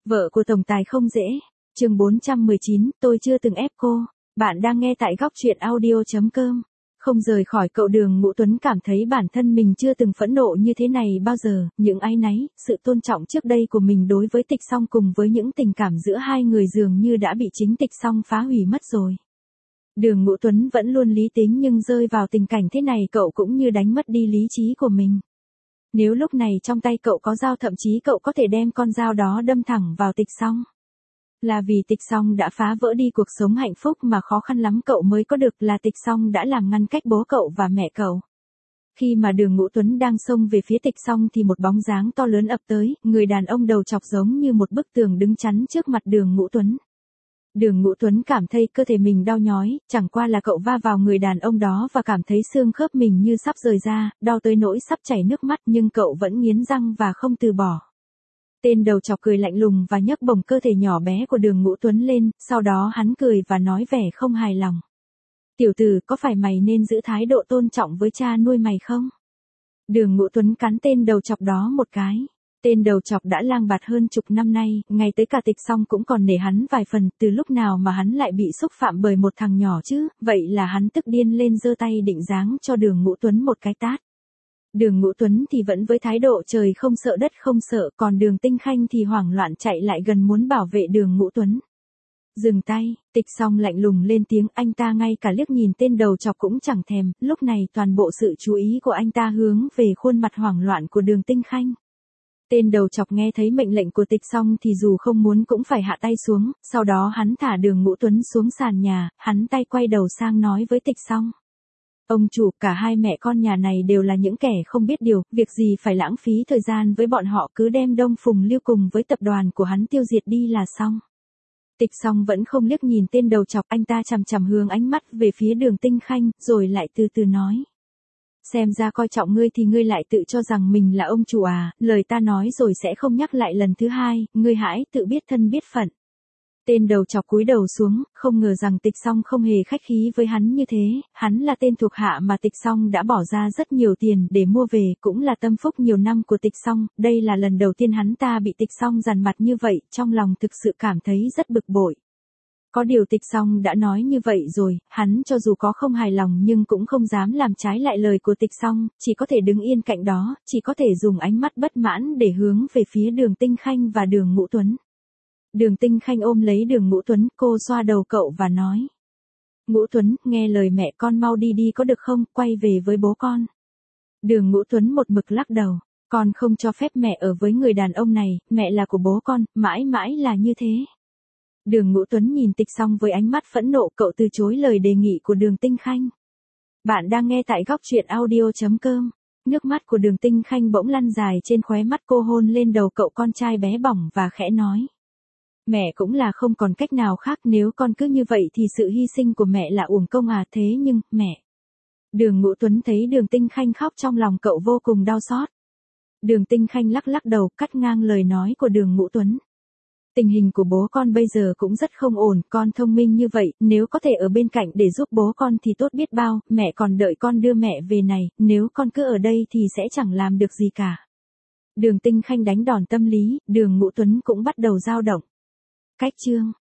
Vợ của tổng tài không dễ. Chương 419, tôi chưa từng ép cô. Bạn đang nghe tại góc truyện audio.com. Không rời khỏi cậu, Đường Ngũ Tuấn cảm thấy bản thân mình chưa từng phẫn nộ như thế này bao giờ, những áy náy, sự tôn trọng trước đây của mình đối với Tịch Song cùng với những tình cảm giữa hai người dường như đã bị chính Tịch Song phá hủy mất rồi. Đường Ngũ Tuấn vẫn luôn lý tính nhưng rơi vào tình cảnh thế này cậu cũng như đánh mất đi lý trí của mình. Nếu lúc này trong tay cậu có dao, thậm chí cậu có thể đem con dao đó đâm thẳng vào Tịch Song. Là vì Tịch Song đã phá vỡ đi cuộc sống hạnh phúc mà khó khăn lắm cậu mới có được, là Tịch Song đã làm ngăn cách bố cậu và mẹ cậu. Khi mà Đường Ngũ Tuấn đang xông về phía Tịch Song thì một bóng dáng to lớn ập tới, người đàn ông đầu chọc giống như một bức tường đứng chắn trước mặt Đường Ngũ Tuấn. Đường Ngũ Tuấn cảm thấy cơ thể mình đau nhói, chẳng qua là cậu va vào người đàn ông đó và cảm thấy xương khớp mình như sắp rời ra, đau tới nỗi sắp chảy nước mắt nhưng cậu vẫn nghiến răng và không từ bỏ. Tên đầu chọc cười lạnh lùng và nhấc bổng cơ thể nhỏ bé của Đường Ngũ Tuấn lên, sau đó hắn cười và nói vẻ không hài lòng. Tiểu tử, có phải mày nên giữ thái độ tôn trọng với cha nuôi mày không? Đường Ngũ Tuấn cắn tên đầu chọc đó một cái. Tên đầu chọc đã lang bạt hơn chục năm nay, ngay tới cả Tịch Song cũng còn nể hắn vài phần, từ lúc nào mà hắn lại bị xúc phạm bởi một thằng nhỏ chứ, vậy là hắn tức điên lên giơ tay định giáng cho Đường Ngũ Tuấn một cái tát. Đường Ngũ Tuấn thì vẫn với thái độ trời không sợ đất không sợ, còn Đường Tinh Khanh thì hoảng loạn chạy lại gần muốn bảo vệ Đường Ngũ Tuấn. Dừng tay, Tịch Song lạnh lùng lên tiếng, anh ta ngay cả liếc nhìn tên đầu chọc cũng chẳng thèm, lúc này toàn bộ sự chú ý của anh ta hướng về khuôn mặt hoảng loạn của Đường Tinh Khanh. Tên đầu chọc nghe thấy mệnh lệnh của Tịch Song thì dù không muốn cũng phải hạ tay xuống, sau đó hắn thả Đường Ngũ Tuấn xuống sàn nhà, hắn tay quay đầu sang nói với Tịch Song. Ông chủ, cả hai mẹ con nhà này đều là những kẻ không biết điều, việc gì phải lãng phí thời gian với bọn họ, cứ đem Đông Phùng Lưu cùng với tập đoàn của hắn tiêu diệt đi là xong. Tịch Song vẫn không liếc nhìn tên đầu chọc, anh ta chằm chằm hướng ánh mắt về phía Đường Tinh Khanh, rồi lại từ từ nói. Xem ra coi trọng ngươi thì ngươi lại tự cho rằng mình là ông chủ à, lời ta nói rồi sẽ không nhắc lại lần thứ hai, ngươi hãy tự biết thân biết phận. Tên đầu chọc cúi đầu xuống, không ngờ rằng Tịch Song không hề khách khí với hắn như thế, hắn là tên thuộc hạ mà Tịch Song đã bỏ ra rất nhiều tiền để mua về, cũng là tâm phúc nhiều năm của Tịch Song, đây là lần đầu tiên hắn ta bị Tịch Song dằn mặt như vậy, trong lòng thực sự cảm thấy rất bực bội. Có điều Tịch Song đã nói như vậy rồi, hắn cho dù có không hài lòng nhưng cũng không dám làm trái lại lời của Tịch Song, chỉ có thể đứng yên cạnh đó, chỉ có thể dùng ánh mắt bất mãn để hướng về phía Đường Tinh Khanh và Đường Ngũ Tuấn. Đường Tinh Khanh ôm lấy Đường Ngũ Tuấn, cô xoa đầu cậu và nói. Ngũ Tuấn, nghe lời mẹ con mau đi đi có được không, quay về với bố con. Đường Ngũ Tuấn một mực lắc đầu, con không cho phép mẹ ở với người đàn ông này, mẹ là của bố con, mãi mãi là như thế. Đường Ngũ Tuấn nhìn Tịch Song với ánh mắt phẫn nộ, cậu từ chối lời đề nghị của Đường Tinh Khanh. Bạn đang nghe tại góc truyện audio.com. Nước mắt của Đường Tinh Khanh bỗng lăn dài trên khóe mắt, cô hôn lên đầu cậu con trai bé bỏng và khẽ nói. Mẹ cũng là không còn cách nào khác, nếu con cứ như vậy thì sự hy sinh của mẹ là uổng công à, thế nhưng, mẹ. Đường Ngũ Tuấn thấy Đường Tinh Khanh khóc trong lòng cậu vô cùng đau xót. Đường Tinh Khanh lắc lắc đầu, cắt ngang lời nói của Đường Ngũ Tuấn. Tình hình của bố con bây giờ cũng rất không ổn, con thông minh như vậy, nếu có thể ở bên cạnh để giúp bố con thì tốt biết bao, mẹ còn đợi con đưa mẹ về này, nếu con cứ ở đây thì sẽ chẳng làm được gì cả. Đường Tinh Khanh đánh đòn tâm lý, Đường Ngũ Tuấn cũng bắt đầu dao động. Cách chương